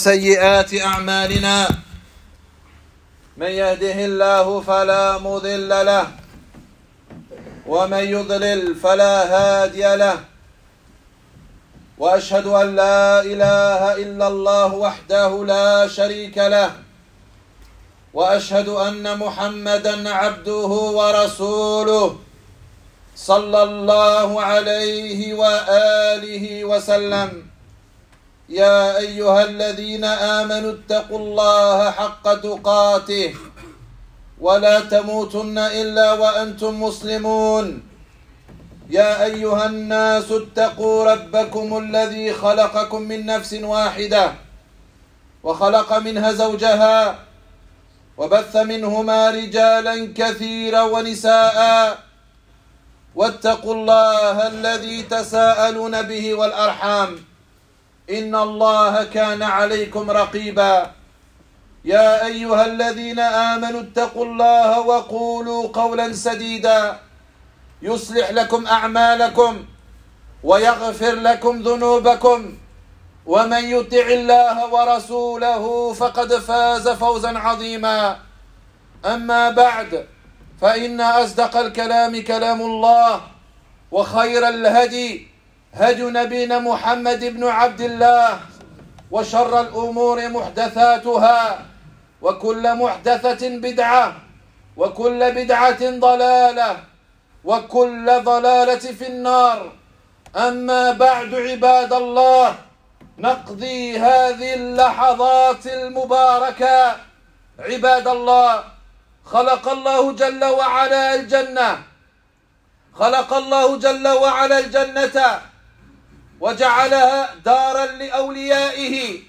وسيئات أعمالنا من يهده الله فلا مضل له ومن يضلل فلا هادي له وأشهد أن لا إله إلا الله وحده لا شريك له وأشهد أن محمدًا عبده ورسوله صلى الله عليه وآله وسلم. يا أيها الذين آمنوا اتقوا الله حق تقاته ولا تموتن إلا وأنتم مسلمون. يا أيها الناس اتقوا ربكم الذي خلقكم من نفس واحدة وخلق منها زوجها وبث منهما رجالا كثيرا ونساء واتقوا الله الذي تساءلون به والأرحام إن الله كان عليكم رقيبا. يا أيها الذين آمنوا اتقوا الله وقولوا قولا سديدا يصلح لكم أعمالكم ويغفر لكم ذنوبكم ومن يطع الله ورسوله فقد فاز فوزا عظيما. أما بعد فإن أصدق الكلام كلام الله وخير الهدي هدي نبينا محمد بن عبد الله وشر الأمور محدثاتها وكل محدثة بدعة وكل بدعة ضلالة وكل ضلالة في النار. أما بعد عباد الله، نقضي هذه اللحظات المباركة عباد الله. خلق الله جل وعلا الجنة، خلق الله جل وعلا الجنة وجعلها دارا لأوليائه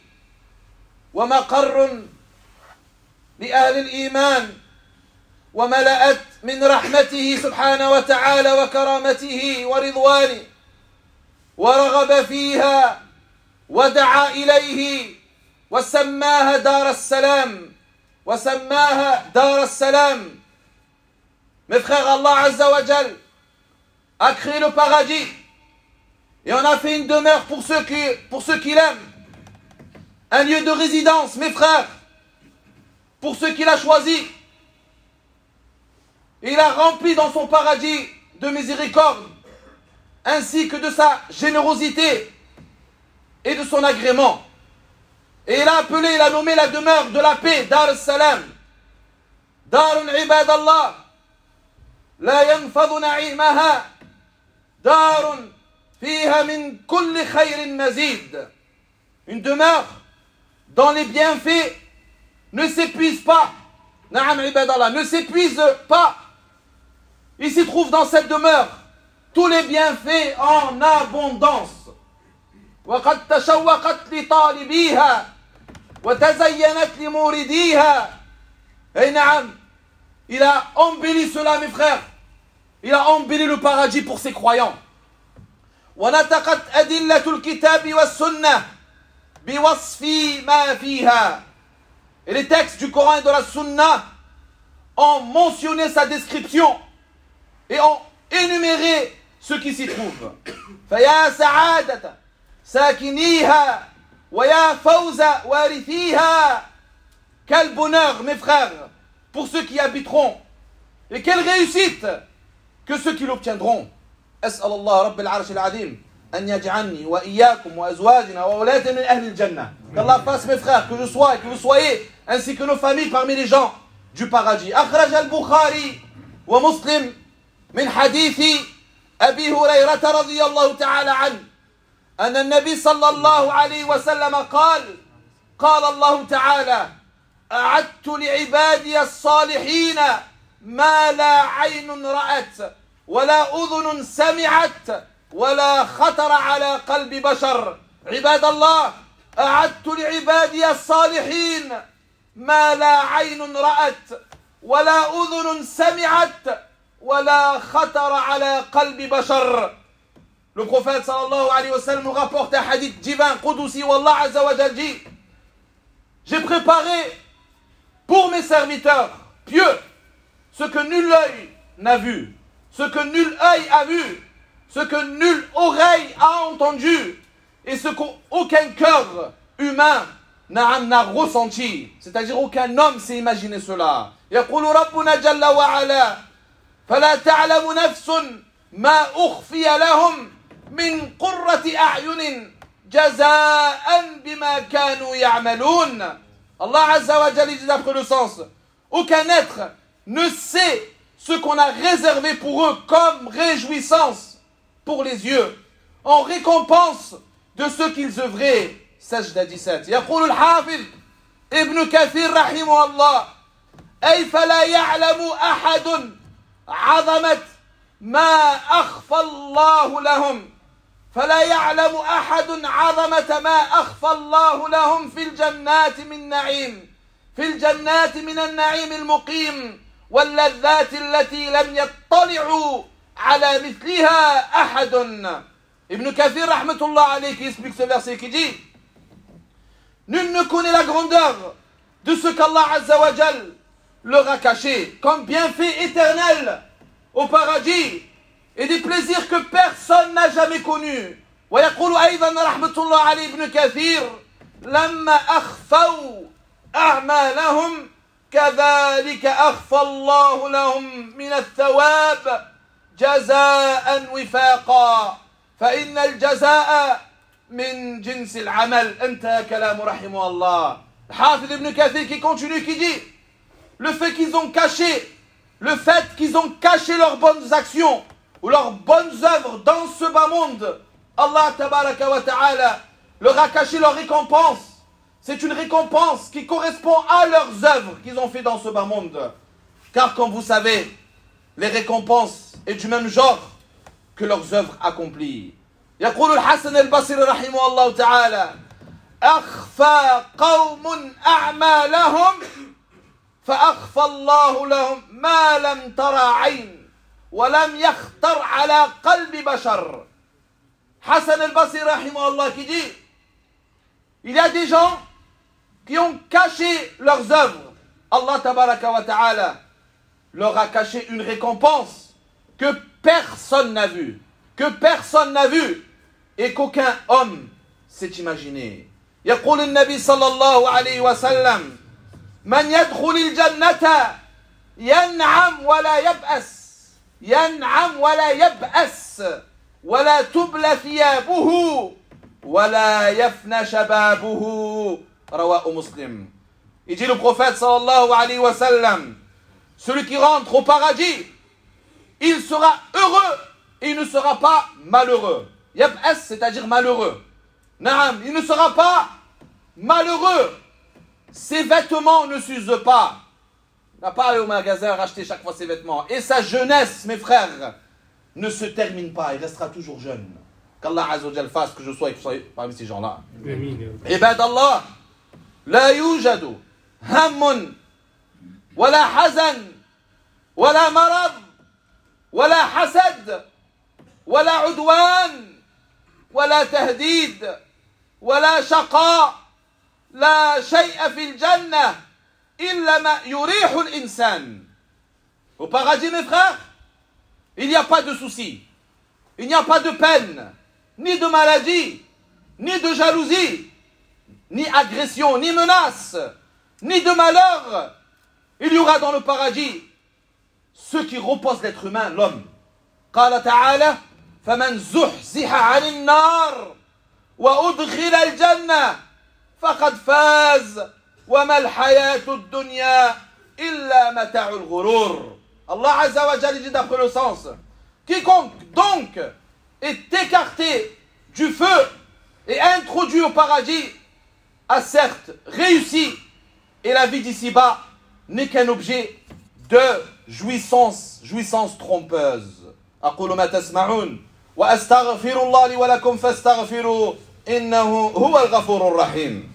ومقر لأهل الإيمان، وملأت من رحمته سبحانه وتعالى وكرامته ورضوانه، ورغب فيها ودعا إليه وسماها دار السلام، وسماها دار السلام. Mes frères, Allah Azza wa Jal a créé le paradis et on a fait une demeure pour ceux qui l'aiment, un lieu de résidence, mes frères, pour ceux qu'il a choisi. Il a rempli dans son paradis de miséricorde ainsi que de sa générosité et de son agrément. Et il a nommé la demeure de la paix, Dar al-Salam. Darun ibadallah, la yanfadhu na'imaha, darun fiha min kulli khayrin mazid. Une demeure dont les bienfaits ne s'épuisent pas. Na'am ibadallah, ne s'épuisent pas. Il s'y trouve dans cette demeure tous les bienfaits en abondance. وقد تشوقت لطالبيها وتزينت لمورديها. Et نعم, il a embelli cela, mes frères. Il a embelli le paradis pour ses croyants. ونطقت أدلة الكتاب والسنة بوصف ما فيها. Et les textes du Coran et de la Sunna ont mentionné sa description et ont énuméré ce qui s'y trouve. فيا سعادة ساكنيها ويا فوز وارثيها. Quel bonheur, mes frères, pour ceux qui habiteront, et quelle réussite que ceux qui l'obtiendront. أسأل الله رب العرش العظيم أن يجعلني وإياكم وأزواجنا وأولادنا من أهل الجنة. Qu'Allah fasse, mes frères, que je sois et que vous soyez, ainsi que nos familles, parmi les gens du paradis. أخرج البخاري ومسلم من حديث أبي هريرة رضي الله تعالى عنه أن النبي صلى الله عليه وسلم قال الله تعالى: أعدت لعبادي الصالحين ما لا عين رأت ولا أذن سمعت ولا خطر على قلب بشر. عباد الله، أعدت لعبادي الصالحين ما لا عين رأت ولا أذن سمعت ولا خطر على قلب بشر. Le prophète sallallahu alayhi wa sallam nous rapporte un hadith divin, Qudusi, où Allah Azza wa Jal dit: j'ai préparé pour mes serviteurs pieux ce que nul œil n'a vu, ce que nul œil a vu, ce que nulle oreille a entendu, et ce qu'aucun cœur humain Naam n'a ressenti, c'est-à-dire aucun homme s'est imaginé cela. يقول ربنا جل وعلا فلا تعلم نفس ما أخفي لهم من قرة أعين جزاء بما كانوا يعملون. Allah Azza wa Jalla dit d'après le sens, aucun être ne sait ce qu'on a réservé pour eux comme réjouissance pour les yeux, en récompense de ce qu'ils œuvraient. Sajda 17. يقول الحافظ ابن كثير رحمه الله أي فلا يعلم أحد عظمة ما أخفى الله لهم فلا يعلم أحد عظمة ما أخفى الله لهم في الجنات من نعيم في الجنات من النعيم المقيم واللذات التي لم يطلعوا على مثلها أحد. Ibn Kathir rahmatullah alayhi qui explique ce verset qui dit nul ne connaît la grandeur de ce qu'Allah Azza wa Jal leur a caché comme bienfait éternel au paradis et des plaisirs que personne n'a jamais connus. ويقول أيضا رحمة الله عليه ابن كثير لما أخفوا أعمالهم كذلك أخفى الله لهم من الثواب جزاء وفاقا فإن الجزاء من جنس العمل. انتهى كلام رحمه الله. حافظ ابن كثير qui continue qui dit le fait qu'ils ont caché leurs bonnes actions ou leurs bonnes œuvres dans ce bas monde, Allah tabaraka wa ta'ala leur a caché leur récompense. C'est une récompense qui correspond à leurs œuvres qu'ils ont fait dans ce bas monde. Car comme vous savez, les récompenses est du même genre que leurs œuvres accomplies. يقول الحسن البصري رحمه الله تعالى أخفى قوم أعمالهم فأخفى الله لهم ما لم ترى عين ولم يخطر على قلب بشر. Hassan al-Basri rahimahullah qui dit il y a des gens qui ont caché leurs œuvres. Allah tabaraka wa ta'ala leur a caché une récompense que personne n'a vue et qu'aucun homme s'est imaginé. يقول النبي صلى الله عليه وسلم من يدخل الجنة ينعم ولا يبأس ولا تبلى ثيابه ولا يفنى شبابه. رواه مسلم. Il dit le prophète sallallahu alayhi wa sallam, celui qui rentre au paradis, il sera heureux et il ne sera pas malheureux. Yab'as, c'est-à-dire malheureux. Naam, il ne sera pas malheureux. Ses vêtements ne s'usent pas. Il n'a pas allé au magasin racheter chaque fois ses vêtements. Et sa jeunesse, mes frères, ne se termine pas. Il restera toujours jeune. Qu'Allah Azza wa Jal fasse que je sois parmi ces gens-là. Ibad Allah, la yujadu hammun, wala hazan, wala marad, wala hasad, wala udwan, wala tahdid, wala shaqa. لا شيء في الجنة إلا ما يريح الإنسان. Au paradis, mes frères, il n'y a pas de soucis, il n'y a pas de peine, ni de maladie, ni de jalousie, ni agression, ni menace, ni de malheur. Il y aura dans le paradis ce qui repose l'être humain, l'homme. قال تعالى فمن زحزح عن النار وأدخل الجنة فقد فاز وما الحياة الدنيا إلا متاع الغرور. Allah Azza wa Jalla dit d'après le sens, quiconque donc est écarté du feu et introduit au paradis a certes réussi, et la vie d'ici-bas n'est qu'un objet de jouissance trompeuse. أقول ما تسمعون وأستغفر الله لي ولكم فاستغفروه إنه هو الغفور الرحيم.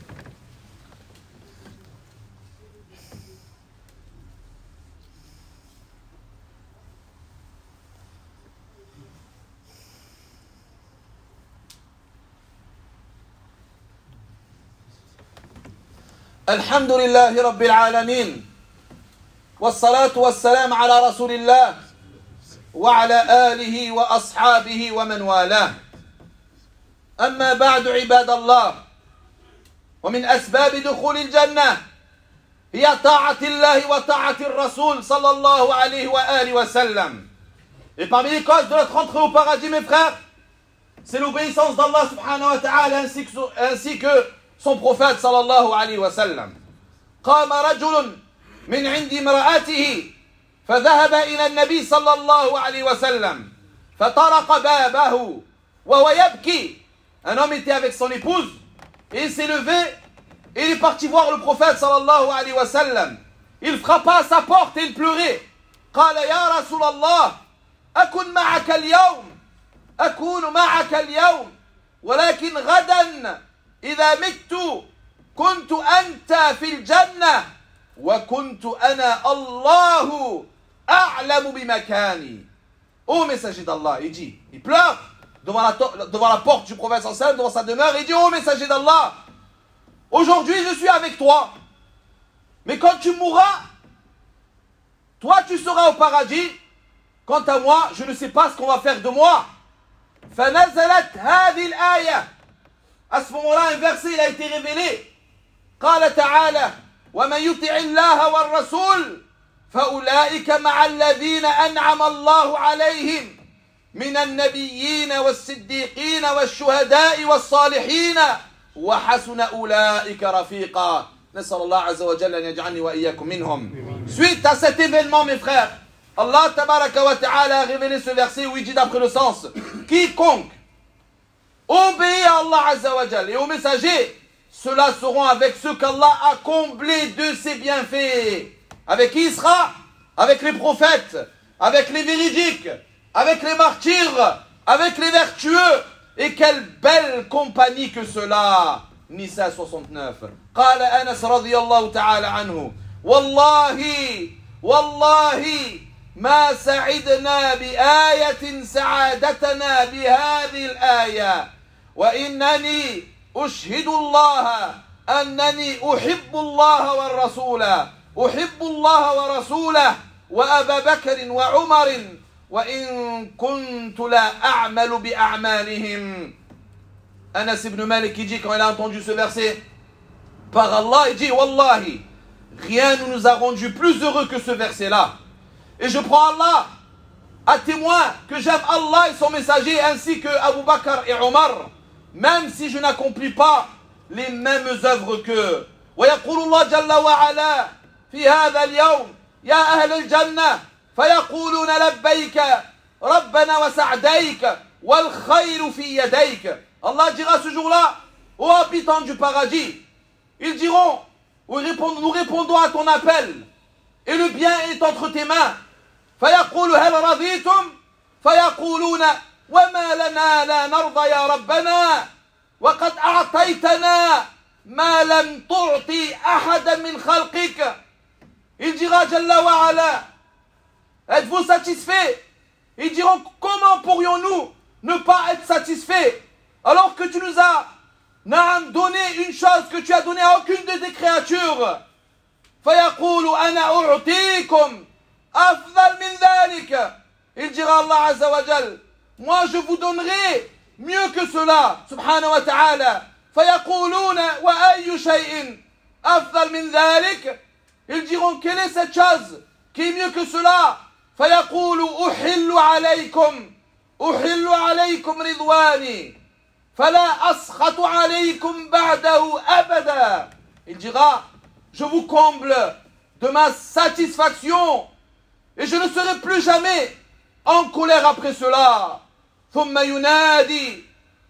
الحمد لله رب العالمين والصلاة والسلام على رسول الله وعلى آله وأصحابه ومن والاه. أما بعد عباد الله, ومن أسباب دخول الجنة هي طاعة الله وطاعة الرسول صلى الله عليه وآله وسلم. Et parmi les causes de notre entrée au paradis, mes frères, c'est l'obéissance d'Allah subhanahu wa ta'ala ainsi que son prophète sallallahu alayhi wa sallam. قام رجل من عند امرأته فذهب إلى النبي صلى الله عليه وسلم فطرق بابه وهو يبكي. Un homme était avec son épouse et il s'est levé et il est parti voir le prophète sallallahu alayhi wa sallam. Il frappa à sa porte et il pleurait. قال يا رسول الله أكن معك اليوم أكون معك اليوم ولكن غدا إذا مت كنت أنت في الجنة وكنت أنا الله أعلم بمكاني. Ô messager d'Allah, il dit, il pleure devant la porte du prophète sallallahu alayhi wa sallam, devant sa demeure, il dit, ô messager d'Allah, aujourd'hui je suis avec toi, mais quand tu mourras, toi tu seras au paradis. Quant à moi, je ne sais pas ce qu'on va faire de moi. فنزلت هذه الآية. À ce moment-là, un verset il a été révélé. قال تعالى ومن يطع الله والرسول فأولئك مع الذين أنعم الله عليهم من النبيين والصديقين والشهداء والصالحين وحسن أولئك رفيقا. نسأل الله عز وجل أن يجعلني وإياكم منهم. Suite à cet événement, mes frères, Allah tabaraka wa ta'ala a révélé ce verset où il dit d'après le sens, quiconque obéit à Allah azza wa jal et aux messagers, ceux-là seront avec ceux qu'Allah a comblés de ses bienfaits. Avec qui il sera? Avec les prophètes, avec les véridiques, avec les martyrs, avec les vertueux. Et quelle belle compagnie que cela. Nisa 69. قال أنس رضي الله تعالى عنه والله ما سعدنا بآية سعادتنا بهذه الآية وإنني أشهد الله أنني أحب الله ورسوله وأبا بكر وعمر وإن كنت لا أعمل بأعمالهم. Anas ibn Malik dit quand il a entendu ce verset, par Allah, il dit Wallahi, rien ne nous a rendu plus heureux que ce verset-là. Et je prends Allah à témoin que j'aime Allah et son messager ainsi que Abu Bakr et Omar, même si je n'accomplis pas les mêmes œuvres qu'eux. ويقول الله جل وعلا في هذا اليوم يا أهل الجنة فيقولون لبيك ربنا وسعديك والخير في يديك. Allah dira ce jour-là aux habitants du paradis, ils diront, nous répondons à ton appel et le bien est entre tes mains. فيقول هل رضيتم فيقولون وما لنا لا نرضى يا ربنا وقد أعطيتنا ما لم تعطي أحدا من خلقك. Il dira Jalla wa ala, êtes-vous satisfaits? Ils diront, comment pourrions-nous ne pas être satisfaits alors que tu nous as donné une chose que tu as donnée à aucune de tes créatures. فيقول أنا أعطيكم أفضل من ذلك. Il dira Allah Azza wa Jal, moi je vous donnerai mieux que cela. Subhanahu wa ta'ala. فيقولون وأي شيء أفضل من ذلك. Ils diront, quelle est cette chose qui est mieux que cela? فيقول أحل عليكم رضواني فلا أسخط عليكم بعده أبدا. Il dira, je vous comble de ma satisfaction et je ne serai plus jamais en colère après cela. ثم ينادي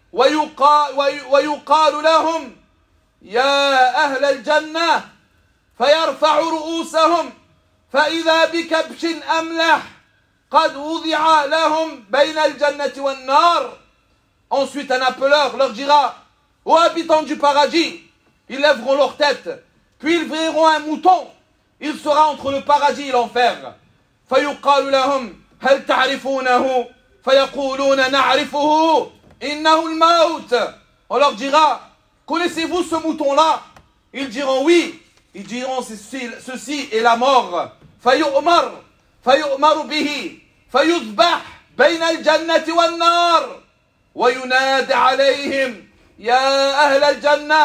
ويقال لهم يا أهل الجنة فيرفع رؤوسهم فإذا بكبش أملح قد وضع لهم بين الجنة والنار. Ensuite un appeleur leur dira, ô habitants du paradis, ils lèveront leur tête, puis ils verront un mouton, il sera entre le paradis et l'enfer. فيقال لهم هل تعرفونه فيقولون نعرفه إنه الموت. On leur dira, connaissez-vous ce mouton-là? Ils diront oui. Ils diront ceci est la mort. فيؤمر به فيذبح بين الجنة والنار وينادى عليهم يا أهل الجنة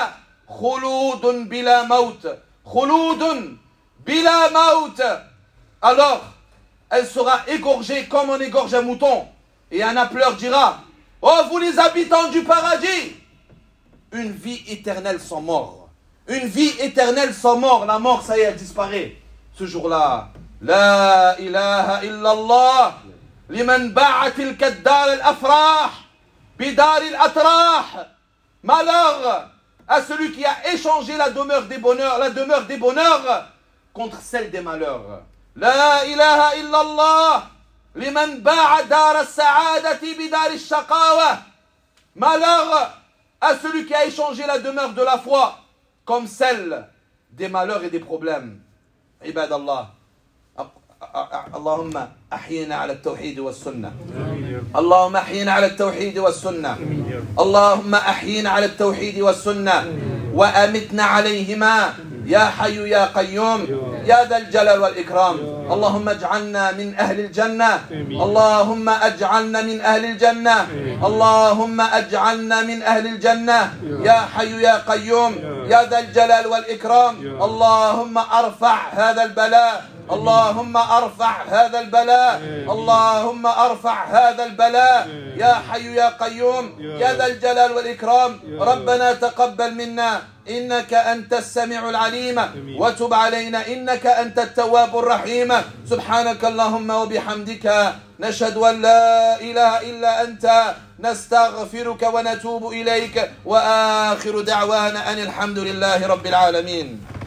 khouloudun bila maut. Khouloudun bila maut. Alors, elle sera égorgée comme on égorge un mouton. Et un appeleur dira, oh vous les habitants du paradis, une vie éternelle sans mort. Une vie éternelle sans mort. La mort, ça y est, elle disparaît. Ce jour-là, la ilaha illallah, liman ba'at al-kaddar al-afrah, bidar al-atrah. Malheur à celui qui a échangé la demeure des bonheurs contre celle des malheurs. La ilaha illallah, liman ba'a dar al-sa'adati bidar al-shaqawa. Malheur à celui qui a échangé la demeure de la foi comme celle des malheurs et des problèmes. عباد الله اللهم أحينا على التوحيد والسنة اللهم أحينا على التوحيد والسنة اللهم أحينا على التوحيد والسنة وأمتنا عليهما يا حي يا قيوم يا ذا الجلال والإكرام اللهم اجعلنا من أهل الجنة اللهم اجعلنا من أهل الجنة اللهم اجعلنا من أهل الجنة يا حي يا قيوم يا ذا الجلال والإكرام اللهم ارفع هذا البلاء اللهم ارفع هذا البلاء اللهم ارفع هذا البلاء يا حي يا قيوم يا ذا الجلال والإكرام ربنا تقبل منا إنك أنت السميع العليم وتب علينا إنك أنت التواب الرحيم سبحانك اللهم وبحمدك نشهد أن لا إله إلا أنت نستغفرك ونتوب إليك وآخر دعوانا أن الحمد لله رب العالمين.